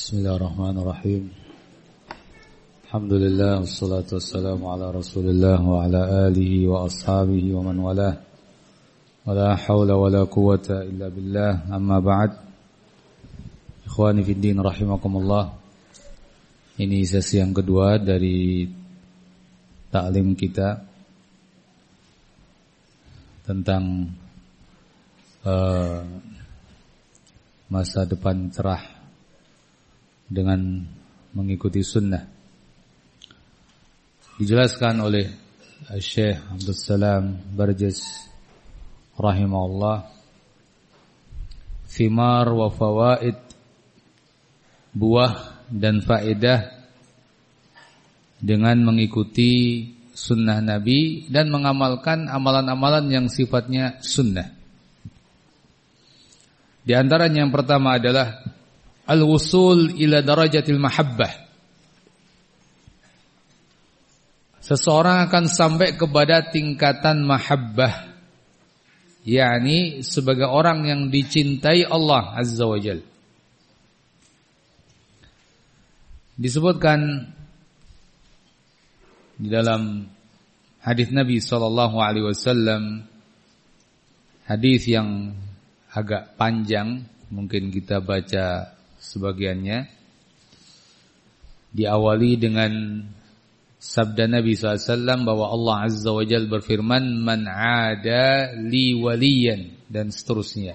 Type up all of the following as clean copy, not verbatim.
Bismillahirrahmanirrahim. Alhamdulillah wassalatu wassalamu ala Rasulillah wa ala alihi wa ashabihi wa man walah. Wala haula wala quwwata illa billah. Amma ba'd. Ikhwani fid din rahimakumullah. Ini sesi yang kedua dari taklim kita tentang masa depan cerah dengan mengikuti sunnah. Dijelaskan oleh Syekh Abdul Salam Barjis rahimahullah, thimar wa fawaid, buah dan faedah dengan mengikuti sunnah Nabi dan mengamalkan amalan-amalan yang sifatnya sunnah. Di antaranya yang pertama adalah al-wusul ila darajatil mahabbah. Seseorang akan sampai kepada tingkatan mahabbah, yakni sebagai orang yang dicintai Allah Azza wa Jalla. Disebutkan di dalam hadis Nabi sallallahu alaihi wasallam, hadis yang agak panjang, mungkin kita baca sebagiannya. Diawali dengan sabda Nabi SAW bahwa Allah Azza wa Jalla berfirman, man ada li waliyan, dan seterusnya.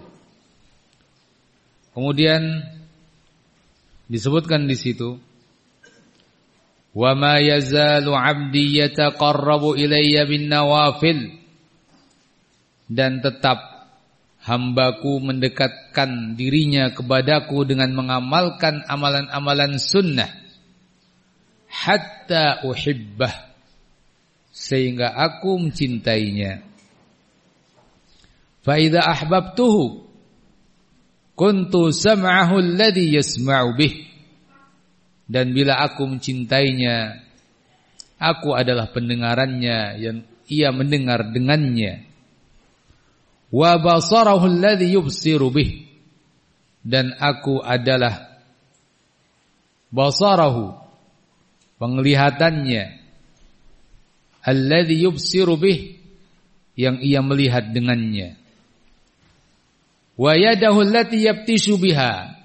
Kemudian disebutkan di situ, wa ma yazalu 'abdi yataqarrabu ilayya bin nawafil, dan tetap hambaku mendekatkan dirinya kepadaku dengan mengamalkan amalan-amalan sunnah, hatta uhibbah, sehingga aku mencintainya. Fa idza ahbabtuhu kuntu sam'ahu alladhi yasma'u bih, dan bila aku mencintainya, aku adalah pendengarannya yang ia mendengar dengannya. Wa basarahu alladhi yubsiru bih, dan aku adalah basarahu, penglihatannya, alladhi yubsiru bih, yang ia melihat dengannya. Wa yadahu allati yabtishu biha,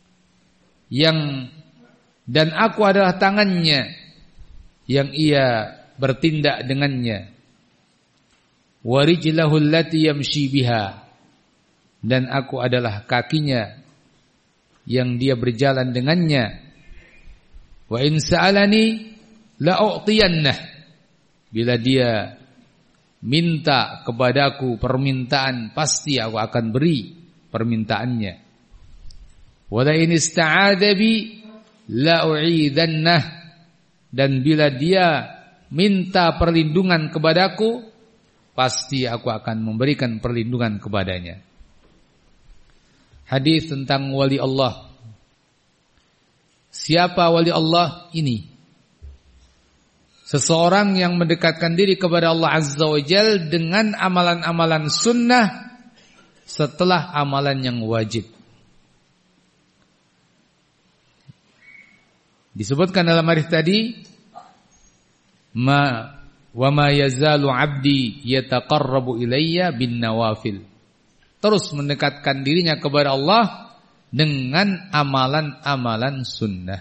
dan aku adalah tangannya yang ia bertindak dengannya. Wa rijlahu allati yamshi biha, dan aku adalah kakinya yang dia berjalan dengannya. Wa in sa'alani la u'tiyannah, bila dia minta kepadaku permintaan, pasti aku akan beri permintaannya. Wa la in ista'adha bi la u'idhannah, dan bila dia minta perlindungan kepadaku, pasti aku akan memberikan perlindungan kepadanya. Hadis tentang wali Allah. Siapa wali Allah ini? Seseorang yang mendekatkan diri kepada Allah Azza wa Jalla dengan amalan-amalan sunnah setelah amalan yang wajib. Disebutkan dalam hadis tadi, wa ma yazalu 'abdi yataqarrabu ilayya bin nawafil, terus mendekatkan dirinya kepada Allah dengan amalan-amalan sunnah.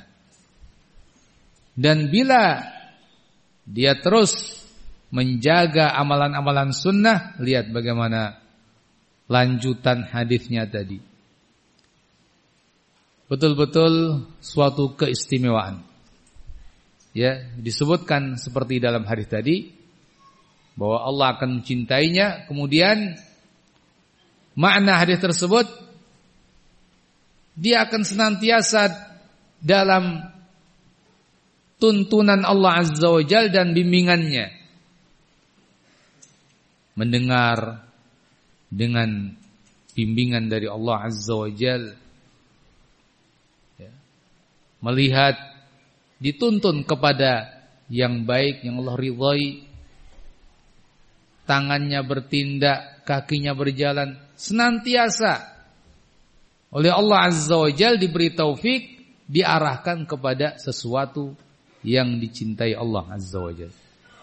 Dan bila dia terus menjaga amalan-amalan sunnah, lihat bagaimana lanjutan hadisnya tadi. Betul-betul suatu keistimewaan. Ya, disebutkan seperti dalam hadis tadi bahwa Allah akan mencintainya. Kemudian makna hadis tersebut, dia akan senantiasa dalam tuntunan Allah Azza wa Jalla dan bimbingannya, mendengar dengan bimbingan dari Allah Azza wa Jalla, ya, melihat, dituntun kepada yang baik, yang Allah ridhai, tangannya bertindak, kakinya berjalan, senantiasa oleh Allah Azza wa Jalla diberi taufik diarahkan kepada sesuatu yang dicintai Allah Azza wa Jalla.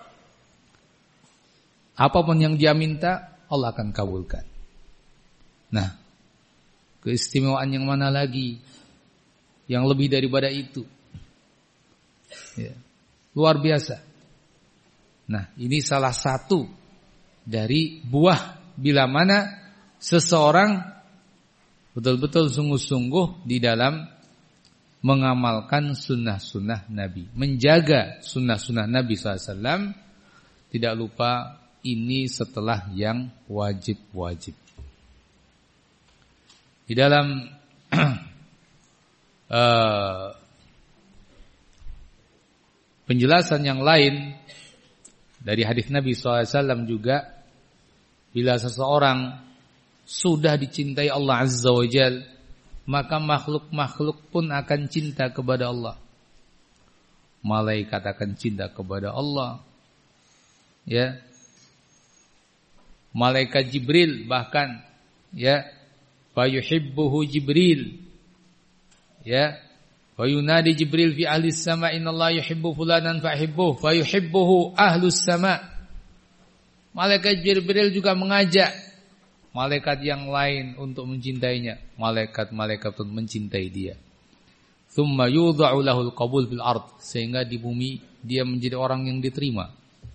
Apapun yang dia minta, Allah akan kabulkan. Nah, keistimewaan yang mana lagi yang lebih daripada itu? Ya, luar biasa. Nah, ini salah satu dari buah bila mana seseorang betul-betul sungguh-sungguh di dalam mengamalkan sunnah-sunnah Nabi, menjaga sunnah-sunnah Nabi SAW. Tidak lupa ini setelah yang wajib-wajib. Di dalam penjelasan yang lain dari hadis Nabi SAW juga, bila seseorang sudah dicintai Allah Azza wa Jalla, maka makhluk-makhluk pun akan cinta kepada Allah. Malaikat akan cinta kepada Allah. Ya. Malaikat Jibril bahkan, ya, fa yuhibbuhu Jibril. Ya. Wa yunadi Jibril fi ahli as-sama' innallaha yuhibbu fulanan fahibbuhu fa yuhibbuhu ahlus sama'. Malaikat Jibril juga mengajak malaikat yang lain untuk mencintainya. Malaikat-malaikat pun mencintai dia. Tsumma yudha'u lahul qabul fil ard, sehingga di bumi dia menjadi orang yang diterima.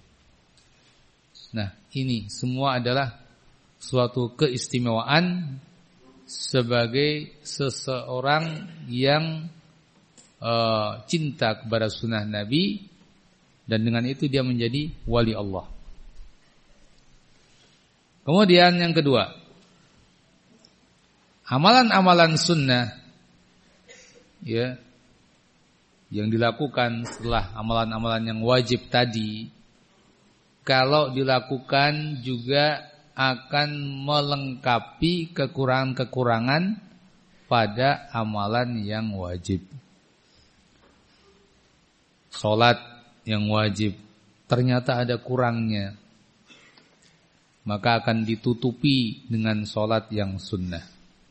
Nah, ini semua adalah suatu keistimewaan sebagai seseorang yang cinta kepada sunnah Nabi, dan dengan itu dia menjadi wali Allah. Kemudian yang kedua, amalan-amalan sunnah, ya, yang dilakukan setelah amalan-amalan yang wajib tadi, kalau dilakukan juga akan melengkapi kekurangan-kekurangan pada amalan yang wajib. Salat yang wajib ternyata ada kurangnya, maka akan ditutupi dengan salat yang sunnah.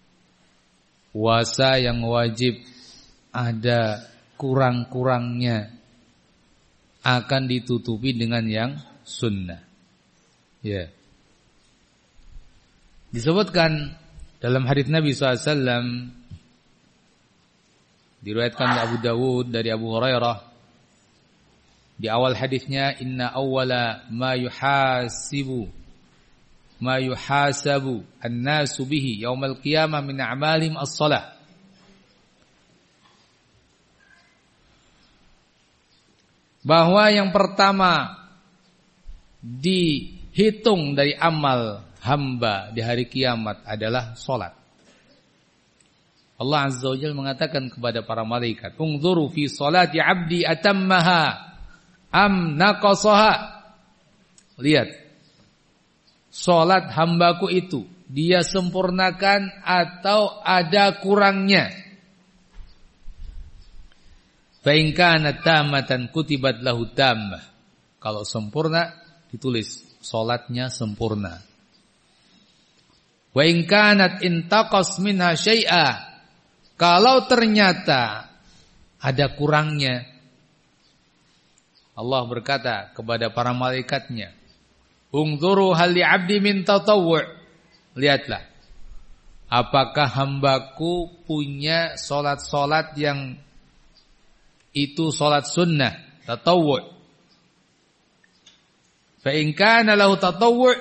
Puasa yang wajib ada kurang-kurangnya, akan ditutupi dengan yang sunnah. Ya. Disebutkan dalam hadits Nabi SAW, diriwayatkan oleh Abu Dawud dari Abu Hurairah, di awal hadisnya, inna awwala ma yuhasabu an-nasu bihi yaumal qiyamah min a'malihim as-salah. Bahwa yang pertama dihitung dari amal hamba di hari kiamat adalah salat. Allah Azza wa Jalla mengatakan kepada para malaikat, "Unzuru fi salati 'abdi atammaha am naqasaha." Lihat, salat hambaku itu dia sempurnakan atau ada kurangnya. Fa in kanat tammatan kutibat lahu tammah. Kalau sempurna ditulis salatnya sempurna. Wa in kanat intaqas minha syai'a. Kalau ternyata ada kurangnya, Allah berkata kepada para malaikatnya, "Unzuru hal li 'abdi min tatawwu'." Lihatlah, apakah hambaku punya salat-salat yang itu salat sunnah, tatawwu'. Fa in kana lahu tatawwu',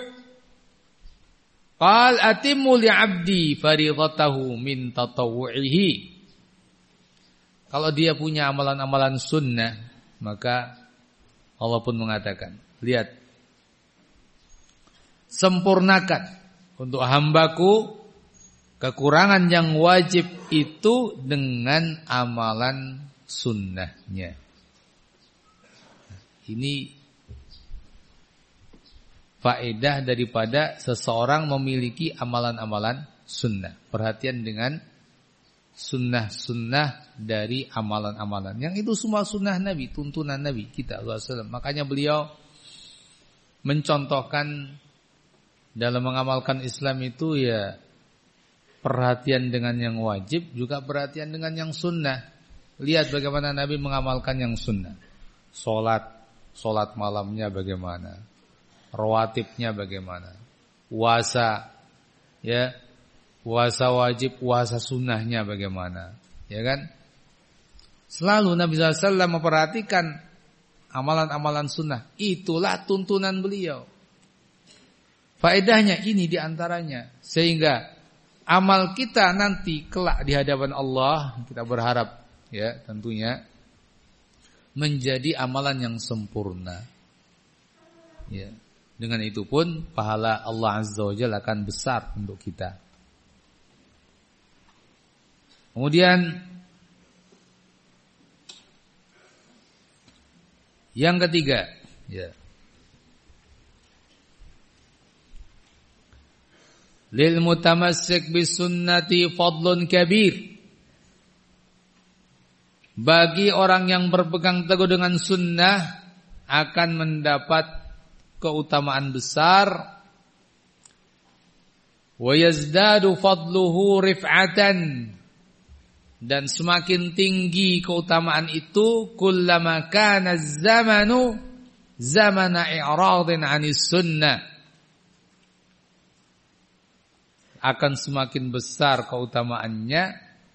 qal atimmu li 'abdi fariidatahu min tatawwu'ihi. Kalau dia punya amalan-amalan sunnah, maka Allah pun mengatakan, lihat, sempurnakan untuk hambaku kekurangan yang wajib itu dengan amalan sunnahnya. Ini faedah daripada seseorang memiliki amalan-amalan sunnah. Perhatian dengan sunnah-sunnah dari amalan-amalan. Yang itu semua sunnah Nabi, tuntunan Nabi kita SAW. Makanya beliau mencontohkan dalam mengamalkan Islam itu ya perhatian dengan yang wajib, juga perhatian dengan yang sunnah. Lihat bagaimana Nabi mengamalkan yang sunnah. Solat malamnya bagaimana, rawatibnya bagaimana, puasa, ya, puasa wajib, puasa sunnahnya bagaimana, ya kan? Selalu Nabi SAW memperhatikan amalan-amalan sunnah. Itulah tuntunan beliau. Faedahnya ini diantaranya, sehingga amal kita nanti kelak di hadapan Allah, kita berharap ya tentunya menjadi amalan yang sempurna. Ya, dengan itu pun pahala Allah Azza wa Jalla akan besar untuk kita. Kemudian yang ketiga, ya. Lil mutamassik bis sunnati fadlun kabir. Bagi orang yang berpegang teguh dengan sunnah akan mendapat keutamaan besar. Wa yazdadu fadluhu rif'atan. Dan semakin tinggi keutamaan itu kullama kana zamanu zamana i'radin 'anis sunnah. Akan semakin besar keutamaannya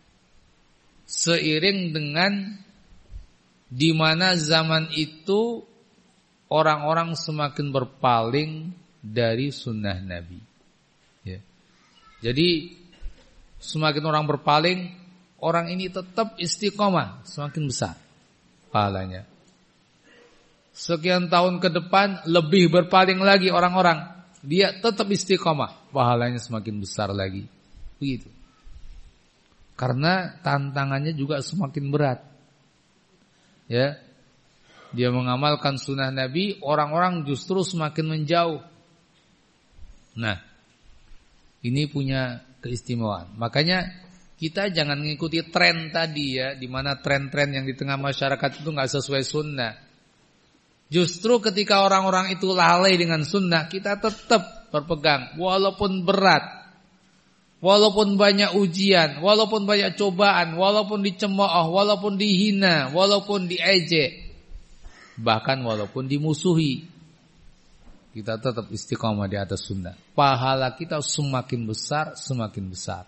seiring dengan di mana zaman itu orang-orang semakin berpaling dari sunnah Nabi. Ya. Jadi semakin orang berpaling, orang ini tetap istiqomah, semakin besar pahalanya. Sekian tahun ke depan lebih berpaling lagi orang-orang, dia tetap istiqomah, pahalanya semakin besar lagi. Begitu. Karena tantangannya juga semakin berat. Ya. Dia mengamalkan sunnah Nabi, orang-orang justru semakin menjauh. Nah, ini punya keistimewaan. Makanya kita jangan mengikuti tren tadi ya, di mana tren-tren yang di tengah masyarakat itu enggak sesuai sunnah. Justru ketika orang-orang itu lalai dengan sunnah, kita tetap berpegang. Walaupun berat, walaupun banyak ujian, walaupun banyak cobaan, walaupun dicemooh, walaupun dihina, walaupun diejek, bahkan walaupun dimusuhi, kita tetap istiqomah di atas sunnah. Pahala kita semakin besar, semakin besar.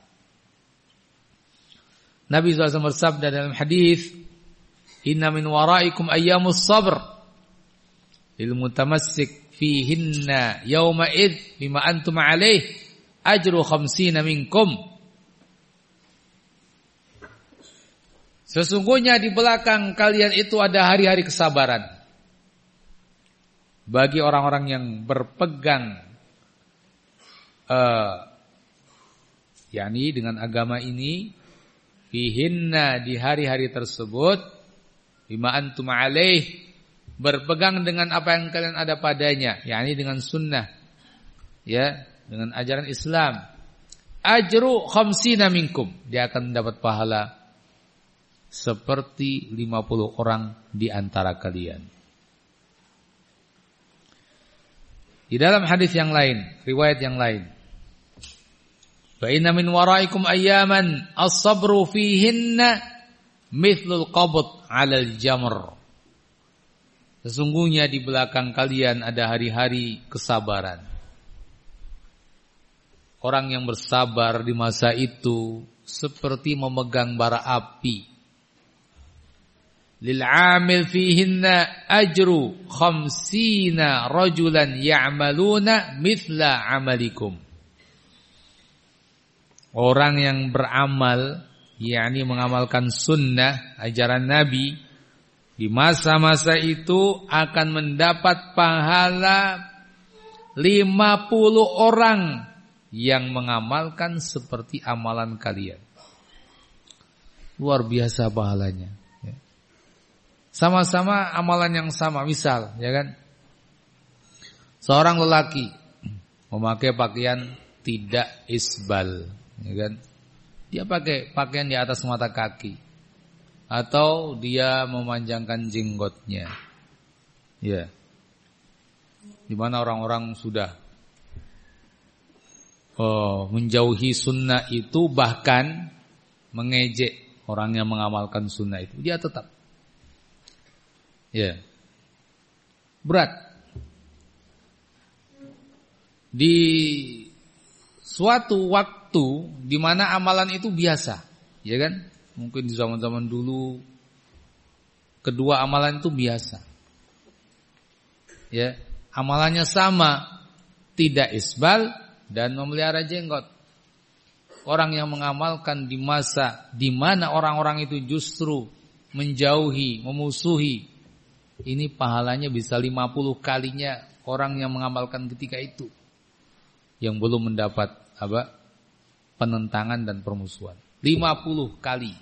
Nabi SAW bersabda dalam hadis, "Inna min waraikum ayyamus sabr. Lil mutamassik fihinna yawma id bima antum alaih ajru 50 minkum." Sesungguhnya di belakang kalian itu ada hari-hari kesabaran. Bagi orang-orang yang berpegang yakni dengan agama ini, fihinna di hari-hari tersebut, bima antum alaih, berpegang dengan apa yang kalian ada padanya, yakni dengan sunnah, ya, dengan ajaran Islam. Ajru 50 minkum, dia akan mendapat pahala seperti 50 orang di antara kalian. Di dalam hadis yang lain, riwayat yang lain, fa inna min waraikum ayyaman as-sabru fihinna mithlul qabd 'alal jamr. Sesungguhnya di belakang kalian ada hari-hari kesabaran. Orang yang bersabar di masa itu seperti memegang bara api. Lil 'amil fihinna ajru 50 rajulan ya'maluna mithla 'amalikum. Orang yang beramal, yakni mengamalkan sunnah, ajaran Nabi, di masa-masa itu akan mendapat pahala 50 orang yang mengamalkan seperti amalan kalian. Luar biasa pahalanya. Sama-sama amalan yang sama, misal, ya kan? Seorang lelaki memakai pakaian tidak isbal, ya kan? Dia pakai pakaian di atas mata kaki, atau dia memanjangkan jenggotnya, ya. Di mana orang-orang sudah menjauhi sunnah itu, bahkan mengejek orang yang mengamalkan sunnah itu, dia tetap berat. Di suatu waktu di mana amalan itu biasa, ya kan? Mungkin di zaman-zaman dulu kedua amalan itu biasa. Ya, amalannya sama, tidak isbal dan memelihara jenggot. Orang yang mengamalkan di masa di mana orang-orang itu justru menjauhi, memusuhi, ini pahalanya bisa 50 kalinya orang yang mengamalkan ketika itu, yang belum mendapat penentangan dan permusuhan. 50 kali.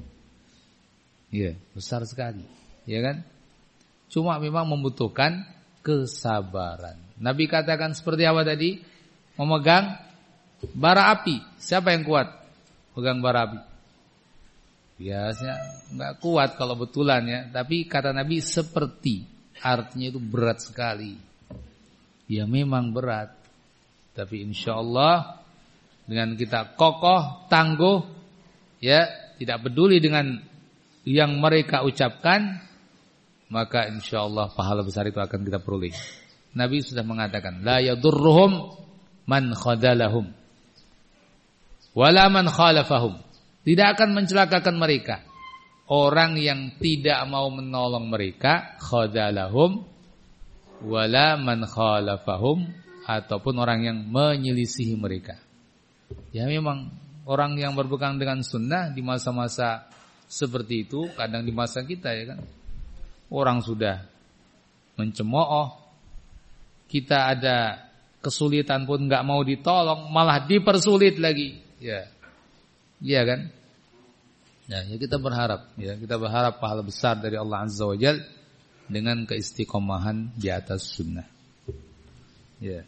Besar sekali, ya kan? Cuma memang membutuhkan kesabaran. Nabi katakan seperti apa tadi? Memegang bara api. Siapa yang kuat pegang bara api? Biasanya enggak kuat kalau betulan ya, tapi kata Nabi seperti, artinya itu berat sekali. Ya memang berat, tapi insyaallah dengan kita kokoh, tangguh, ya, tidak peduli dengan yang mereka ucapkan, maka insyaallah pahala besar itu akan kita peroleh. Nabi sudah mengatakan, la yadurruhum man khadalahum wala man khalafahum. Tidak akan mencelakakan mereka orang yang tidak mau menolong mereka, khadalahum, wala man khalafahum, ataupun orang yang menyelisihi mereka. Ya memang orang yang berpegang dengan sunnah di masa-masa seperti itu, kadang di masa kita ya kan, orang sudah mencemooh, kita ada kesulitan pun nggak mau ditolong, malah dipersulit lagi, ya, iya kan? Ya kita berharap, kita berharap pahala besar dari Allah Azza wa Jalla dengan keistiqomahan di atas sunnah. Ya.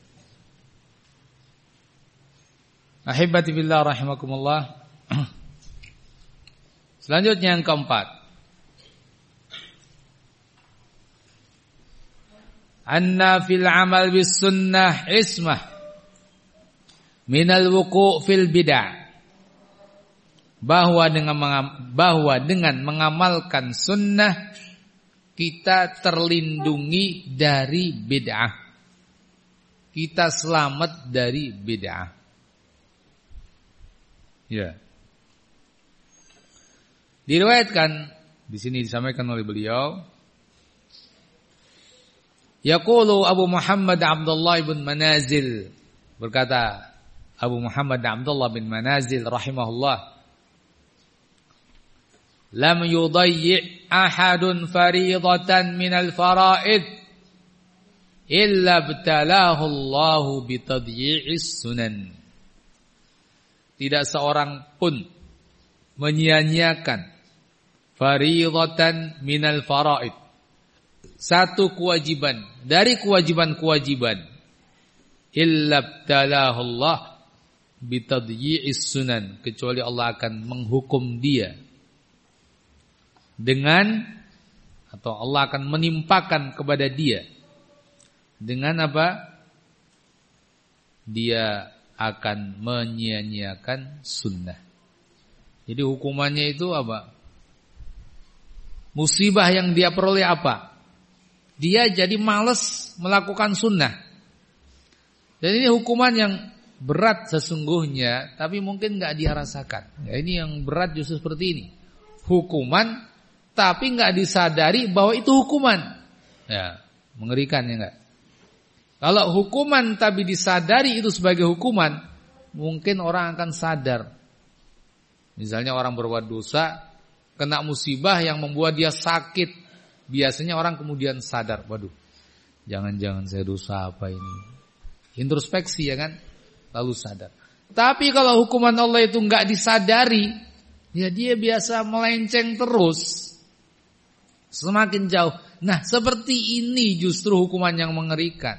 Ahibati billah rahimakumullah. Selanjutnya yang keempat, anna fil amal bis sunnah ismah minal wuqu' fil bid'ah. Bahwa dengan mengamalkan sunnah kita terlindungi dari bid'ah. Kita selamat dari bid'ah. Ya. Diriwayatkan di sini disampaikan oleh beliau, yaqulu Abu Muhammad Abdullah bin Manazil, berkata Abu Muhammad Abdullah bin Manazil rahimahullah, lam yudayyi' ahadun faridatan minal fara'id illa btalahu Allahu bitadyi'is sunan. Tidak seorang pun menyia-nyiakan faridatan minal fara'id, satu kewajiban dari kewajiban-kewajiban, illa btalahu Allah bitadyi'is sunan, kecuali Allah akan menghukum dia dengan, atau Allah akan menimpakan kepada dia dengan apa? Dia akan menyia-nyiakan sunnah. Jadi hukumannya itu apa? Musibah yang dia peroleh apa? Dia jadi malas melakukan sunnah. Dan ini hukuman yang berat sesungguhnya, tapi mungkin gak dia rasakan. Ya, ini yang berat justru seperti ini. Hukuman tapi nggak disadari bahwa itu hukuman. Ya, mengerikan ya nggak? Kalau hukuman tapi disadari itu sebagai hukuman, mungkin orang akan sadar. Misalnya orang berbuat dosa, kena musibah yang membuat dia sakit. Biasanya orang kemudian sadar, waduh, jangan-jangan saya dosa apa ini? Introspeksi ya kan? Lalu sadar. Tapi kalau hukuman Allah itu nggak disadari, ya dia biasa melenceng terus. Semakin jauh. Nah, seperti ini justru hukuman yang mengerikan.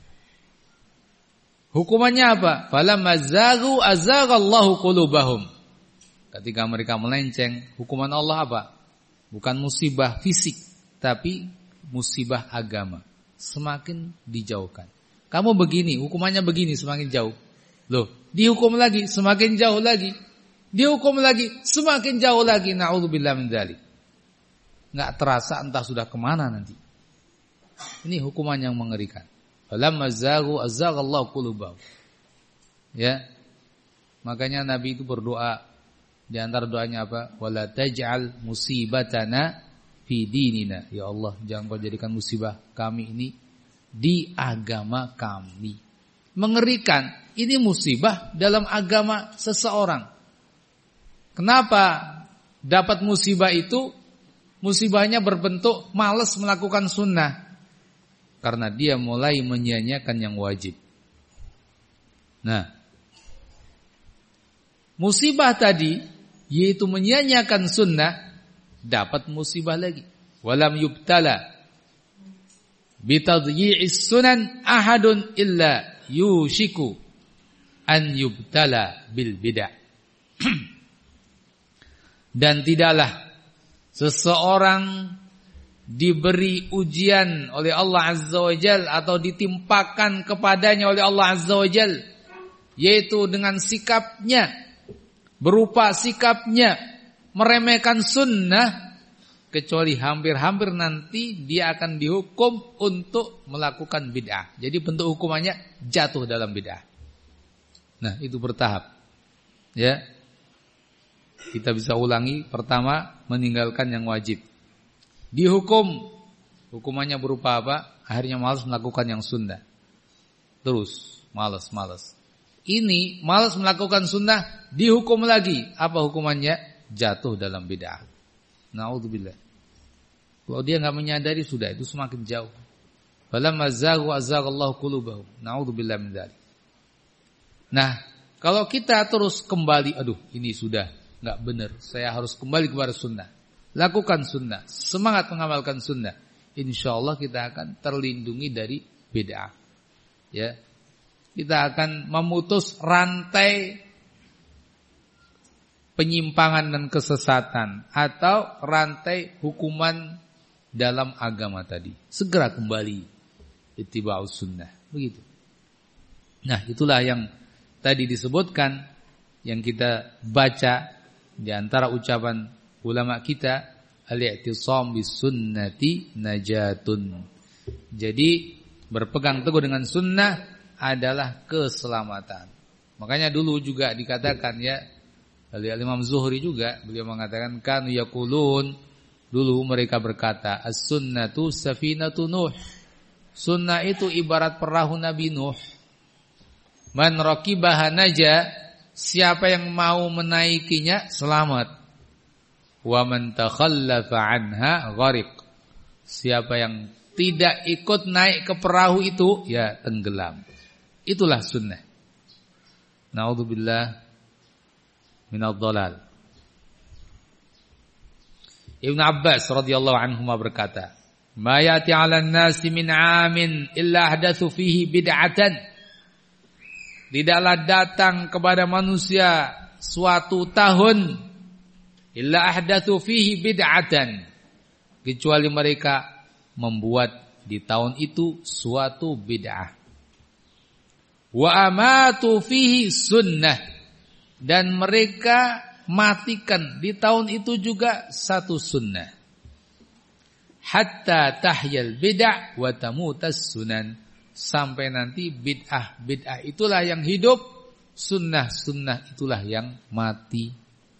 Hukumannya apa? Falamma zaghu azaghallahu qulubahum. Ketika mereka melenceng, hukuman Allah apa? Bukan musibah fisik, tapi musibah agama. Semakin dijauhkan. Kamu begini, hukumannya begini, semakin jauh. Loh, dihukum lagi, semakin jauh lagi. dihukum lagi, semakin jauh lagi. Na'udzubillah min dzalik. Enggak terasa entah sudah kemana nanti. Ini hukuman yang mengerikan. Falamma zaghu azaghallahu qulubahum. Ya. Makanya Nabi itu berdoa, di antara doanya apa? Wala taj'al musibatana fi dinina. Ya Allah, jangan kau jadikan musibah kami ini di agama kami. Mengerikan, ini musibah dalam agama seseorang. Kenapa dapat musibah itu? Musibahnya berbentuk malas melakukan sunnah. Karena dia mulai menyia-nyiakan yang wajib. Nah, musibah tadi, yaitu menyia-nyiakan sunnah, dapat musibah lagi. Walam yubtala bitadyi'is sunan ahadun illa yushiku an yubtala bil bid'ah. Dan tidaklah seseorang diberi ujian oleh Allah Azza wa Jal atau ditimpakan kepadanya oleh Allah Azza wa Jal, yaitu dengan sikapnya, berupa sikapnya meremehkan sunnah, kecuali hampir-hampir nanti dia akan dihukum untuk melakukan bid'ah. Jadi bentuk hukumannya jatuh dalam bid'ah. Nah, itu bertahap. Ya. Kita bisa ulangi. Pertama, meninggalkan yang wajib. Dihukum, hukumannya berupa apa? Akhirnya malas melakukan yang sunnah. Terus malas. Ini malas melakukan sunnah, dihukum lagi. Apa hukumannya? Jatuh dalam bid'ah. Na'udzubillah. Kalau dia enggak menyadari, sudah itu semakin jauh. Falamma zaghu azaghallahu qulubahum. Na'udzubillah min dzalik. Nah, kalau kita terus kembali, aduh, ini sudah enggak benar. Saya harus kembali kepada sunnah. Lakukan sunnah, semangat mengamalkan sunnah. Insyaallah kita akan terlindungi dari bid'ah. Ya. Kita akan memutus rantai penyimpangan dan kesesatan atau rantai hukuman dalam agama tadi. Segera kembali ittiba'us sunnah. Begitu. Nah, itulah yang tadi disebutkan, yang kita baca di antara ucapan ulama kita, al-i'tisam bis sunnati najatun. Jadi berpegang teguh dengan sunnah adalah keselamatan. Makanya dulu juga dikatakan, ya, Imam Zuhri juga beliau mengatakan, kanu yaqulun, dulu mereka berkata, as-sunnatu safinatu Nuh. Sunnah itu ibarat perahu Nabi Nuh. Man raqibaha naja, siapa yang mau menaikinya selamat. Wa man takhallafa anha gharq. Siapa yang tidak ikut naik ke perahu itu, ya tenggelam. Itulah sunnah. Na'udzubillah minadh dhalal. Ibnu Abbas radhiyallahu anhuma berkata, "Ma yati 'alan nasi min 'amin illa ahdatsu fihi bid'atan." Tidaklah datang kepada manusia suatu tahun illa ahdatsu fihi bid'atan, kecuali mereka membuat di tahun itu suatu bid'ah. Wa amatu fihi sunnah, dan mereka matikan di tahun itu juga satu sunnah. Hatta tahyal bid'ah wa tamutas sunan, sampai nanti bid'ah itulah yang hidup, sunnah itulah yang mati.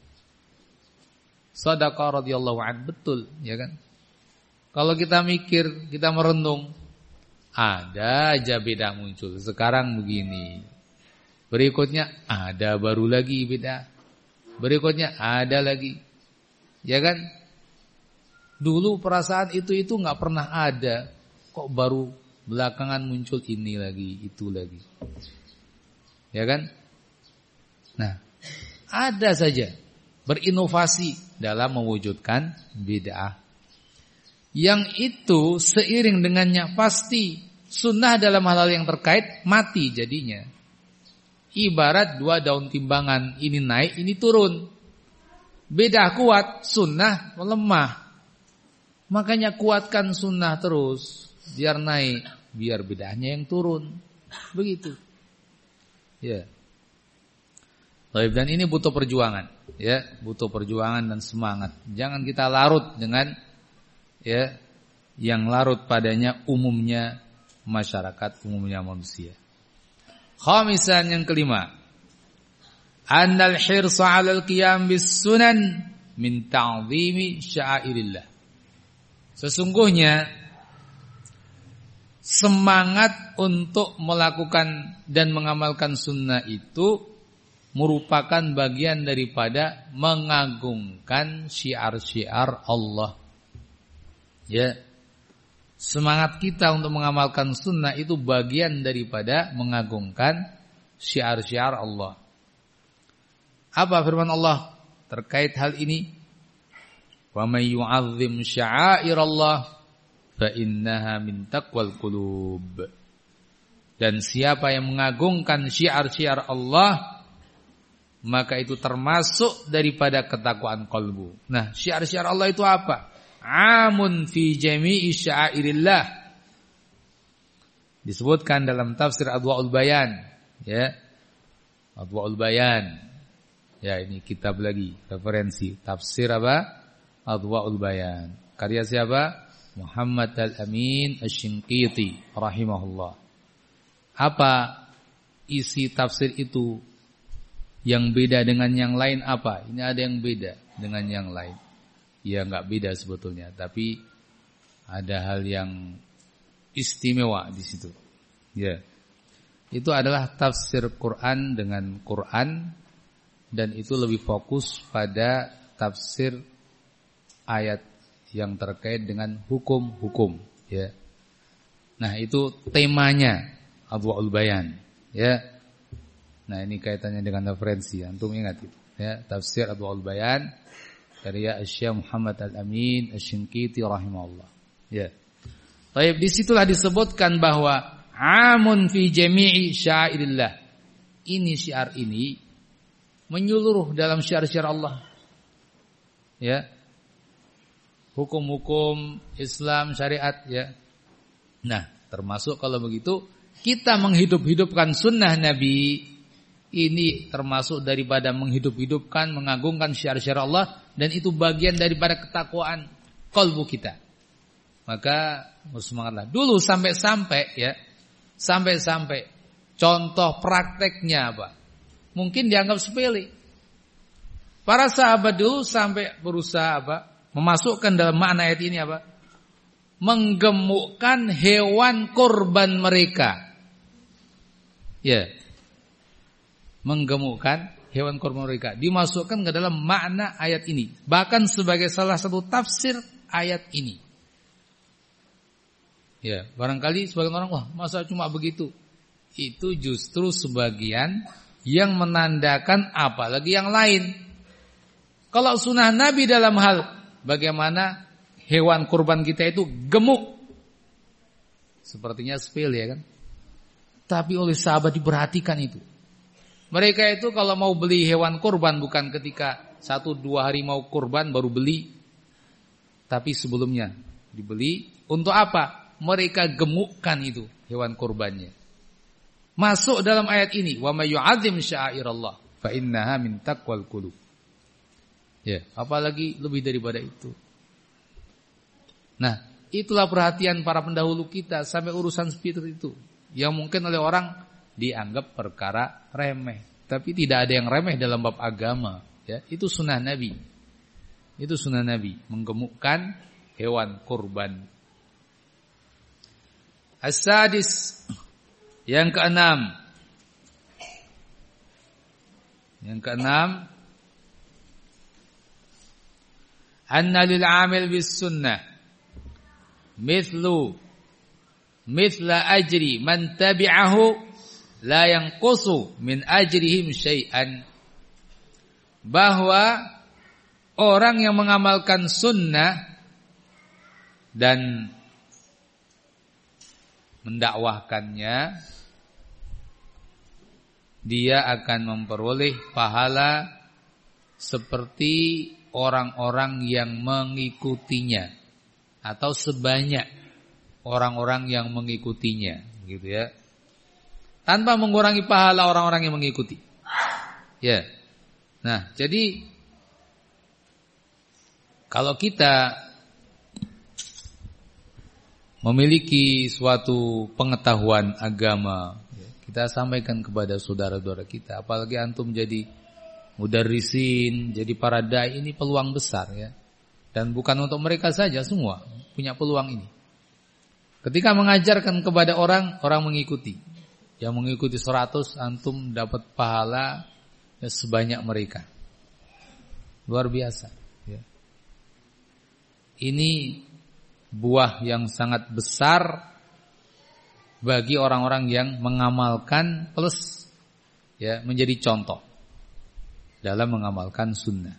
Shadaqah radhiyallahu an, betul, ya kan? Kalau kita mikir, kita merenung, ada aja bid'ah muncul. Sekarang begini, berikutnya ada baru lagi bid'ah, berikutnya ada lagi, ya kan? Dulu perasaan itu nggak pernah ada, kok baru belakangan muncul ini lagi, itu lagi, ya kan? Nah, ada saja berinovasi dalam mewujudkan bid'ah. Yang itu seiring dengannya pasti sunnah dalam hal-hal yang terkait mati jadinya. Ibarat dua daun timbangan, ini naik, ini turun. Bid'ah kuat, sunnah melemah. Makanya kuatkan sunnah terus, biar naik, biar bid'ahnya yang turun. Begitu. Ya. Dan ini butuh perjuangan. Ya, butuh perjuangan dan semangat. Jangan kita larut dengan ya yang larut padanya umumnya masyarakat, umumnya manusia. Khamisan, yang kelima, annal hirsa 'alal qiyam bis sunan min ta'zimi sya'airillah. Sesungguhnya semangat untuk melakukan dan mengamalkan sunnah itu merupakan bagian daripada mengagungkan syiar-syiar Allah. Ya. Semangat kita untuk mengamalkan sunnah itu bagian daripada mengagungkan syiar-syiar Allah. Apa firman Allah terkait hal ini? Wa may yu'azzim sya'airallah fa innaha min taqwal qulub. Dan siapa yang mengagungkan syiar-syiar Allah, maka itu termasuk daripada ketakwaan kalbu. Nah, syiar-syiar Allah itu apa? Amun fi jami'i sya'airillah. Disebutkan dalam tafsir Adwa'ul Bayan, ya. Adwa'ul Bayan. Ya, ini kitab lagi, referensi tafsir apa? Adwa'ul Bayan. Karya siapa? Muhammad Al-Amin Asy-Shinqiti rahimahullah. Apa isi tafsir itu? Yang beda dengan yang lain apa? Ini ada yang beda dengan yang lain. Ya, enggak beda sebetulnya, tapi ada hal yang istimewa di situ. Ya. Itu adalah tafsir Quran dengan Quran, dan itu lebih fokus pada tafsir ayat yang terkait dengan hukum-hukum, ya. Nah, itu temanya Adwa'ul Bayan, ya. Nah, ini kaitannya dengan referensi, antum ingat itu, ya. Tafsir Adwa'ul Bayan karya Syekh Muhammad Al-Amin Asy-Shinqiti rahimahullah. Ya. Baik, disitulah disebutkan bahwa amun fi jami'i sya'airillah. Ini syiar ini menyeluruh dalam syiar-syiar Allah. Ya. Hukum-hukum Islam, syariat, ya. Nah, termasuk kalau begitu kita menghidup-hidupkan sunnah Nabi. Ini termasuk daripada menghidup-hidupkan, mengagungkan syiar-syiar Allah, dan itu bagian daripada ketakwaan kalbu kita. Maka bersemangatlah dulu sampai-sampai, ya. Sampai-sampai contoh prakteknya apa? Mungkin dianggap sepele. Para sahabat dulu sampai berusaha apa? Memasukkan dalam makna ayat ini apa? Menggemukkan hewan kurban mereka. Ya. Menggemukkan hewan kurban mereka dimasukkan ke dalam makna ayat ini, bahkan sebagai salah satu tafsir ayat ini. Ya, barangkali sebagian orang, wah, masa cuma begitu? Itu justru sebagian yang menandakan apalagi yang lain. Kalau sunnah Nabi dalam hal bagaimana hewan kurban kita itu gemuk, sepertinya sepele, ya kan? Tapi oleh sahabat diperhatikan itu. Mereka itu kalau mau beli hewan kurban bukan ketika 1-2 hari mau kurban baru beli, tapi sebelumnya dibeli. Untuk apa? Mereka gemukkan itu hewan kurbannya. Masuk dalam ayat ini, wa may yu'azzim sya'airallah fa innaha min taqwal qulub. Ya, apalagi lebih daripada itu. Nah, itulah perhatian para pendahulu kita sampai urusan seperti itu, yang mungkin oleh orang dianggap perkara remeh, tapi tidak ada yang remeh dalam bab agama, ya. Itu sunnah Nabi. Itu sunnah Nabi, menggemukkan hewan kurban. As-sadis, yang keenam. Yang keenam, anna lil 'amil bis sunnah mithla ajri man tabi'ahu la yanqusu min ajrihim syai'an. Bahwa orang yang mengamalkan sunnah dan mendakwahkannya, dia akan memperoleh pahala seperti orang-orang yang mengikutinya, atau sebanyak orang-orang yang mengikutinya, gitu ya. Tanpa mengurangi pahala orang-orang yang mengikuti. Ya. Nah, jadi Kalau kita memiliki suatu pengetahuan agama, kita sampaikan kepada saudara-saudara kita, apalagi antum jadi mudarrisin, jadi para dai, ini peluang besar ya. Dan bukan untuk mereka saja, semua punya peluang ini. Ketika mengajarkan kepada orang, orang mengikuti. Yang mengikuti 100, antum dapat pahala ya, sebanyak mereka. Luar biasa ya. Ini buah yang sangat besar bagi orang-orang yang mengamalkan plus ya menjadi contoh dalam mengamalkan sunnah.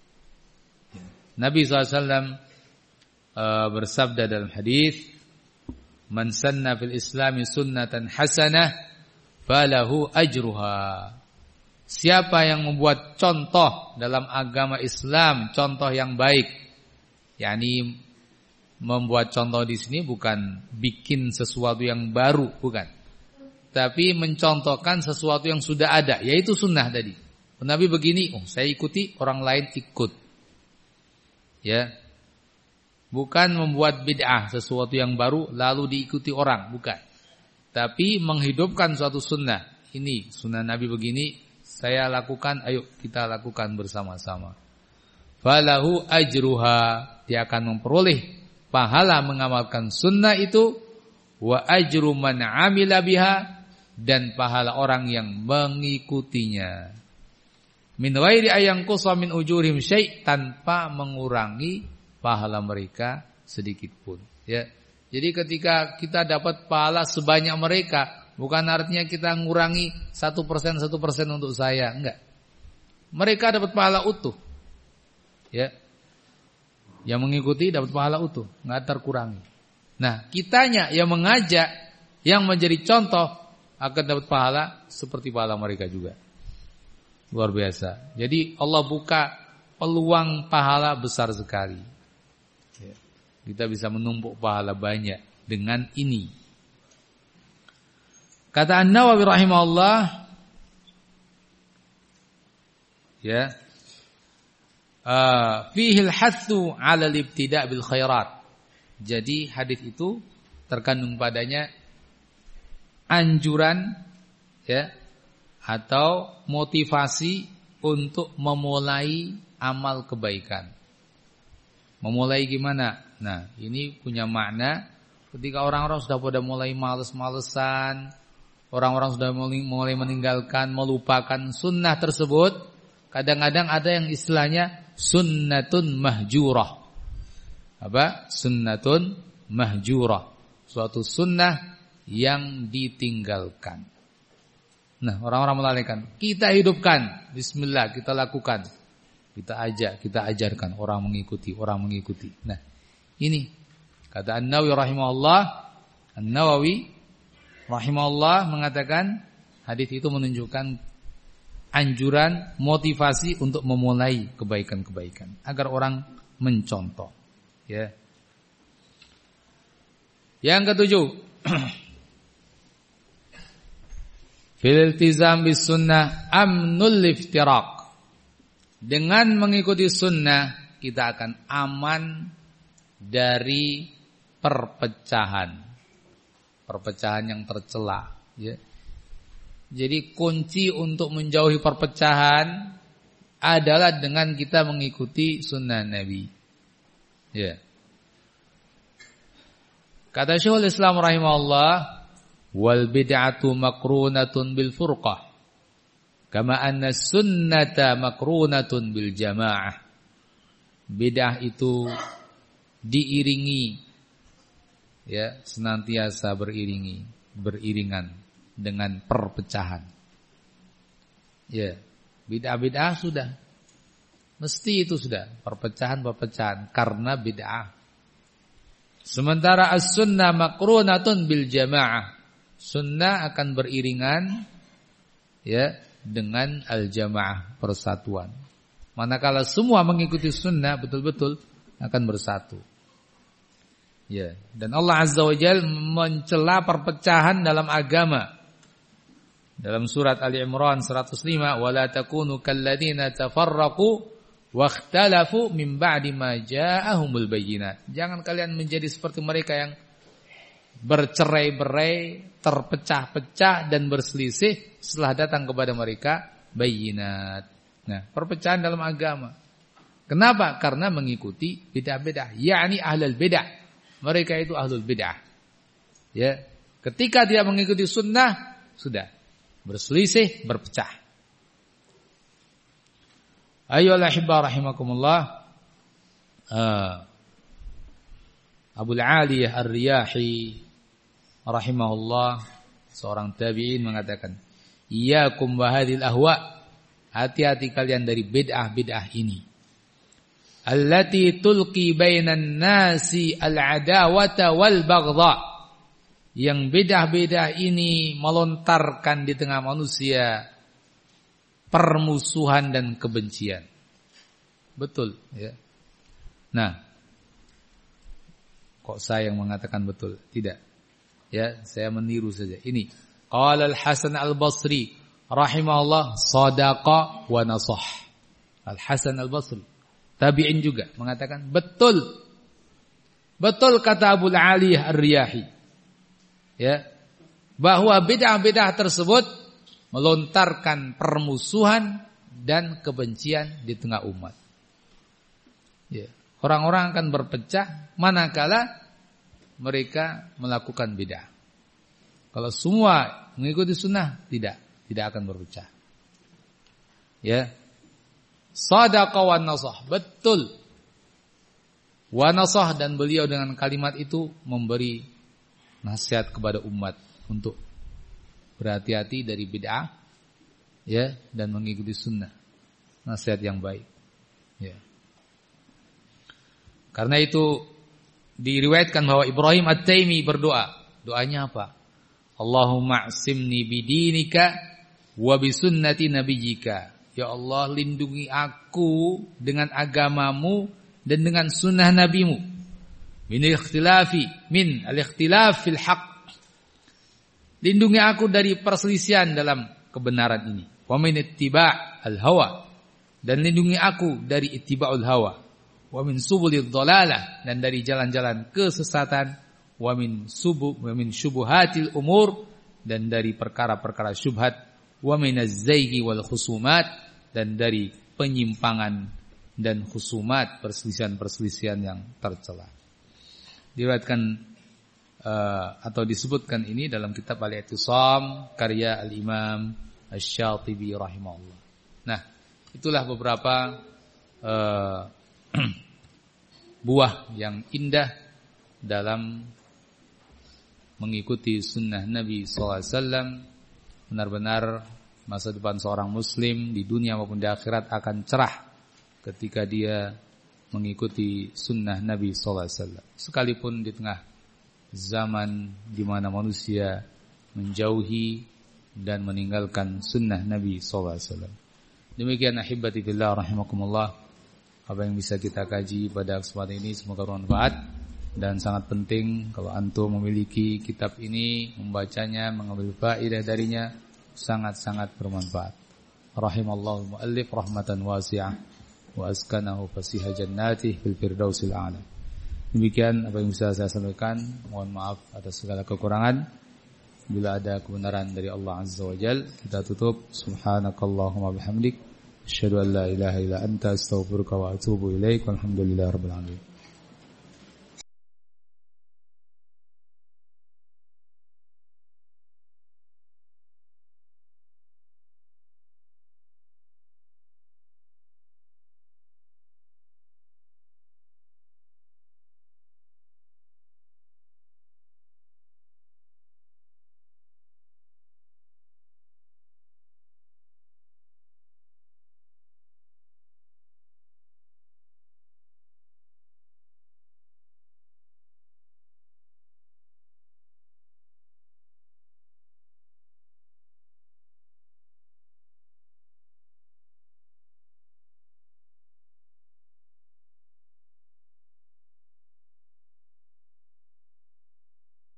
Nabi SAW bersabda dalam hadis, "Man sanna fil Islami sunnatan hasanah, falahu ajruha." Siapa yang membuat contoh dalam agama Islam, contoh yang baik, yakni membuat contoh di sini bukan bikin sesuatu yang baru, bukan. Tapi mencontohkan sesuatu yang sudah ada, yaitu sunnah tadi. Nabi begini, saya ikuti, orang lain ikut. Ya. Bukan membuat bid'ah, sesuatu yang baru lalu diikuti orang, bukan. Tapi menghidupkan suatu sunnah. Ini sunnah Nabi begini, saya lakukan, ayo kita lakukan bersama-sama. Falahu ajruha, dia akan memperoleh pahala mengamalkan sunnah itu, wa ajru man amila biha, dan pahala orang yang mengikutinya. Min ghairi ayanqusa min ujurihim syai', tanpa mengurangi pahala mereka sedikit pun. Ya. Jadi ketika kita dapat pahala sebanyak mereka, bukan artinya kita ngurangi 1% untuk saya, enggak. Mereka dapat pahala utuh. Ya. Yang mengikuti dapat pahala utuh, enggak terkurangi. Nah, kitanya yang mengajak, yang menjadi contoh akan dapat pahala seperti pahala mereka juga. Luar biasa. Jadi Allah buka peluang pahala besar sekali. Kita bisa menumpuk pahala banyak dengan ini. Kata An-Nawawi rahimahullah, ya, fihil hathu 'ala al-ibtida' bil khairat. Jadi hadis itu terkandung padanya anjuran ya atau motivasi untuk memulai amal kebaikan. Memulai gimana? Nah, ini punya makna ketika orang-orang sudah pada mulai males-malesan, orang-orang sudah mulai meninggalkan, melupakan sunnah tersebut. Kadang-kadang ada yang istilahnya sunnatun mahjurah. Apa? Sunnatun mahjurah. Suatu sunnah yang ditinggalkan. Nah, orang-orang melalaikan. Kita hidupkan. Bismillah, kita lakukan. Kita ajak, kita ajarkan. Orang mengikuti, orang mengikuti. Nah, ini. Kata An-Nawawi rahimahullah. An-Nawawi rahimahullah mengatakan hadis itu menunjukkan anjuran, motivasi untuk memulai kebaikan-kebaikan agar orang mencontoh. Ya. Yang ketujuh, fil iltizam bis sunnah amnul iftiraq. Dengan mengikuti sunnah kita akan aman dari perpecahan. Perpecahan yang tercela, ya. Jadi kunci untuk menjauhi perpecahan adalah dengan kita mengikuti sunnah Nabi. Ya. Kata Syekhul Islam rahimahullah, wal bid'atu makrunatun bil furqah, kama anna sunnata makrunatun bil jamaah. Bid'ah itu diiringi, ya, senantiasa beriringan dengan perpecahan. Ya, bid'ah sudah. Mesti itu sudah perpecahan karena bid'ah. Sementara as-sunnah makrunatun bil jamaah. Sunnah akan beriringan ya dengan al-jamaah, persatuan. Manakala semua mengikuti sunnah betul-betul akan bersatu. Ya, dan Allah Azza wa Jalla mencela perpecahan dalam agama. Dalam surat Ali Imran 105, wala takunu kalladzina tafarraqu Wakhtalafu min ba'di ma ja'ahumul bayyinat. Jangan kalian menjadi seperti mereka yang bercerai-berai, terpecah-pecah dan berselisih setelah datang kepada mereka bayyinat. Nah, perpecahan dalam agama. Kenapa? Karena mengikuti bid'ah-bid'ah, yakni ahlul bid'ah. Mereka itu ahlul bid'ah. Ya, ketika dia mengikuti sunnah, sudah berselisih, berpecah. Ayolah hibba rahimakumullah. Abul Aliyah Ar-Riyahi rahimahullah, seorang tabi'in, mengatakan, iyyakum wa hadhil ahwa, hati-hati kalian dari bid'ah-bid'ah ini. Allati tulqi bainan nasi al-adawata wal baghdha. Yang bid'ah-bid'ah ini melontarkan di tengah manusia permusuhan dan kebencian. Betul, ya. Nah, kok saya yang mengatakan betul? Tidak. Ya, saya meniru saja. Ini qala Al-Hasan Al-Basri rahimahullah, sadaqa wa nasah. Al-Hasan Al-Basri, tabi'in juga, mengatakan betul. Betul kata Abu Aliyah Ar-Riyahi. Ya, bahwa bid'ah-bid'ah tersebut melontarkan permusuhan dan kebencian di tengah umat. Ya, orang-orang akan berpecah manakala mereka melakukan bid'ah. Kalau semua mengikuti sunnah, tidak akan berpecah. Ya, sadaqa wa nasah, betul. Wa nasah, dan beliau dengan kalimat itu memberi nasihat kepada umat untuk berhati-hati dari bid'ah, ya, dan mengikuti sunnah. Nasihat yang baik. Ya. Karena itu diriwayatkan bahwa Ibrahim At-Taimi berdoa. Doanya apa? Allahumma a'simni bidinika wa bisunnati nabiyyika. Ya Allah, lindungi aku dengan agamamu dan dengan sunnah nabimu. Min al-ikhtilaf fil haqq. Lindungi aku dari perselisihan dalam kebenaran ini. Wa min ittiba' al-hawa. Dan lindungi aku dari ittiba'ul hawa. Wa min subulid dhalalah, dan dari jalan-jalan kesesatan. Wa min syubuhatil umur, dan dari perkara-perkara syubhat. Wa min az-zayghi wal khusumat, dan dari penyimpangan dan khusumat, perselisihan-perselisihan yang tercela. Diriwayatkan atau disebutkan ini dalam kitab Al-I'tisam karya Al-Imam Asy-Syatibi rahimahullah. Nah, itulah beberapa buah yang indah dalam mengikuti sunnah Nabi SAW. Benar-benar masa depan seorang muslim di dunia maupun di akhirat akan cerah ketika dia mengikuti sunnah Nabi SAW. Sekalipun di tengah zaman di mana manusia menjauhi dan meninggalkan sunnah Nabi SAW. Demikian ahibati fillah rahimakumullah, apa yang bisa kita kaji pada kesempatan ini semoga bermanfaat. Dan sangat penting kalau antum memiliki kitab ini, membacanya, mengambil faedah darinya, sangat-sangat bermanfaat. Rahimallahu muallif rahmatan wasi'ah wa askanahu fasiha jannatih fil firdausil a'la. Demikian apa yang bisa saya sampaikan. Mohon maaf atas segala kekurangan. Bila ada kebenaran dari Allah Azza wa Jal, kita tutup. Subhanakallahumma bihamdik, asyhadu an la ilaha illa anta, astaghfiruka wa atubu ilaik. Walhamdulillahirabbil alamin.